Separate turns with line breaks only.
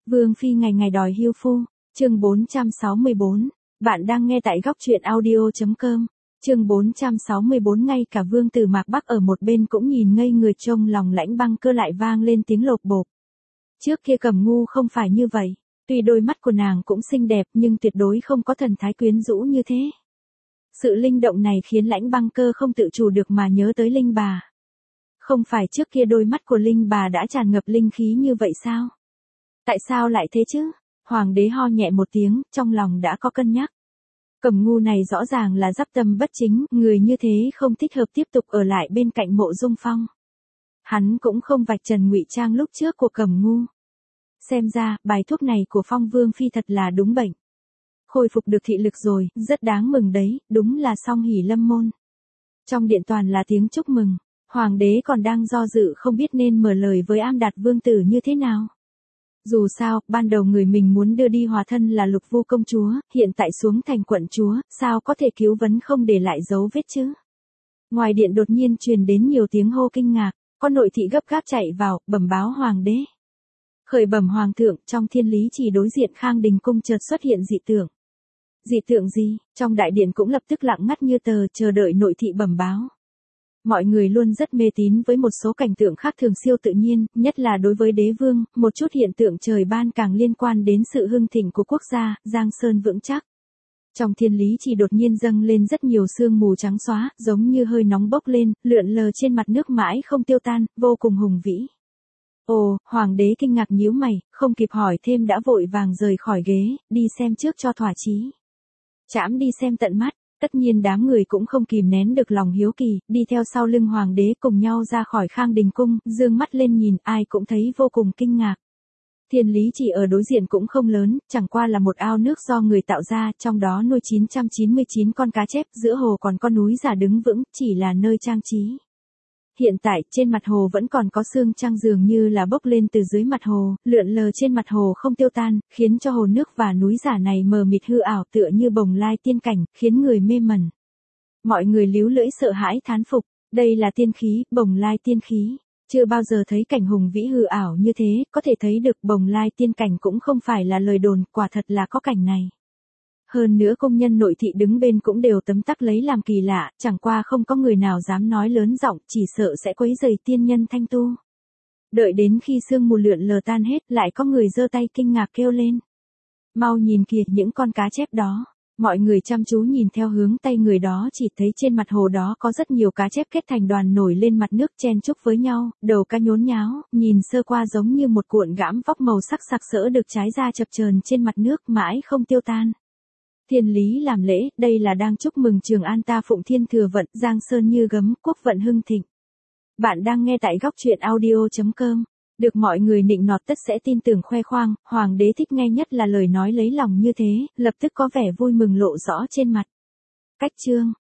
Vương phi ngày ngày đòi hưu phu, chương 464. Bạn đang nghe tại góc truyện audio.com. Chương 464. Ngay cả Vương Tử Mạc Bắc ở một bên cũng nhìn ngây người, trông lòng Lãnh Băng Cơ lại vang lên tiếng lột bột. Trước kia Cẩm Ngu không phải như vậy, tuy đôi mắt của nàng cũng xinh đẹp nhưng tuyệt đối không có thần thái quyến rũ như thế. Sự linh động này khiến Lãnh Băng Cơ không tự chủ được mà nhớ tới Linh bà. Không phải trước kia đôi mắt của Linh bà đã tràn ngập linh khí như vậy sao? Tại sao lại thế chứ? Hoàng đế ho nhẹ một tiếng, trong lòng đã có cân nhắc. Cẩm Ngu này rõ ràng là giáp tâm bất chính, người như thế không thích hợp tiếp tục ở lại bên cạnh Mộ Dung Phong. Hắn cũng không vạch trần ngụy trang lúc trước của Cẩm Ngu. Xem ra, bài thuốc này của Phong Vương phi thật là đúng bệnh. Khôi phục được thị lực rồi, rất đáng mừng đấy, đúng là song hỷ lâm môn. Trong điện toàn là tiếng chúc mừng, Hoàng đế còn đang do dự không biết nên mở lời với Am Đạt Vương tử như thế nào. Dù sao, ban đầu người mình muốn đưa đi hòa thân là Lục Vu công chúa, hiện tại xuống thành quận chúa, sao có thể cứu vấn không để lại dấu vết chứ? Ngoài điện đột nhiên truyền đến nhiều tiếng hô kinh ngạc, có nội thị gấp gáp chạy vào, bẩm báo hoàng đế. Khởi bẩm hoàng thượng, trong Thiên Lý Chỉ đối diện Khang Đình cung chợt xuất hiện dị tượng. Dị tượng gì? Trong đại điện cũng lập tức lặng ngắt như tờ, chờ đợi nội thị bẩm báo. Mọi người luôn rất mê tín với một số cảnh tượng khác thường siêu tự nhiên, nhất là đối với đế vương, một chút hiện tượng trời ban càng liên quan đến sự hưng thịnh của quốc gia, giang sơn vững chắc. Trong Thiên Lý Chỉ đột nhiên dâng lên rất nhiều sương mù trắng xóa, giống như hơi nóng bốc lên, lượn lờ trên mặt nước mãi không tiêu tan, vô cùng hùng vĩ. Ồ, hoàng đế kinh ngạc nhíu mày, không kịp hỏi thêm đã vội vàng rời khỏi ghế, đi xem trước cho thỏa chí. Trẫm đi xem tận mắt. Tất nhiên đám người cũng không kìm nén được lòng hiếu kỳ, đi theo sau lưng hoàng đế cùng nhau ra khỏi Khang Đình cung, dương mắt lên nhìn, ai cũng thấy vô cùng kinh ngạc. Thiên Lý Chỉ ở đối diện cũng không lớn, chẳng qua là một ao nước do người tạo ra, trong đó nuôi 999 con cá chép, giữa hồ còn có núi giả đứng vững, chỉ là nơi trang trí. Hiện tại, trên mặt hồ vẫn còn có sương trăng dường như là bốc lên từ dưới mặt hồ, lượn lờ trên mặt hồ không tiêu tan, khiến cho hồ nước và núi giả này mờ mịt hư ảo tựa như bồng lai tiên cảnh, khiến người mê mẩn. Mọi người líu lưỡi sợ hãi thán phục, đây là tiên khí, bồng lai tiên khí. Chưa bao giờ thấy cảnh hùng vĩ hư ảo như thế, có thể thấy được bồng lai tiên cảnh cũng không phải là lời đồn, quả thật là có cảnh này. Hơn nữa công nhân nội thị đứng bên cũng đều tấm tắc lấy làm kỳ lạ, chẳng qua không có người nào dám nói lớn giọng, chỉ sợ sẽ quấy rầy tiên nhân thanh tu. Đợi đến khi sương mù lượn lờ tan hết, lại có người giơ tay kinh ngạc kêu lên. Mau nhìn kìa những con cá chép đó. Mọi người chăm chú nhìn theo hướng tay người đó, chỉ thấy trên mặt hồ đó có rất nhiều cá chép kết thành đoàn nổi lên mặt nước chen chúc với nhau, đầu cá nhốn nháo, nhìn sơ qua giống như một cuộn gãm vóc màu sắc sặc sỡ được trái ra chập chờn trên mặt nước mãi không tiêu tan. Thiên Lý làm lễ, đây là đang chúc mừng Trường An ta phụng thiên thừa vận, giang sơn như gấm, quốc vận hưng thịnh. Bạn đang nghe tại góc truyện audio.com. Được mọi người nịnh nọt tất sẽ tin tưởng khoe khoang, hoàng đế thích nghe nhất là lời nói lấy lòng như thế, lập tức có vẻ vui mừng lộ rõ trên mặt. Cách chương,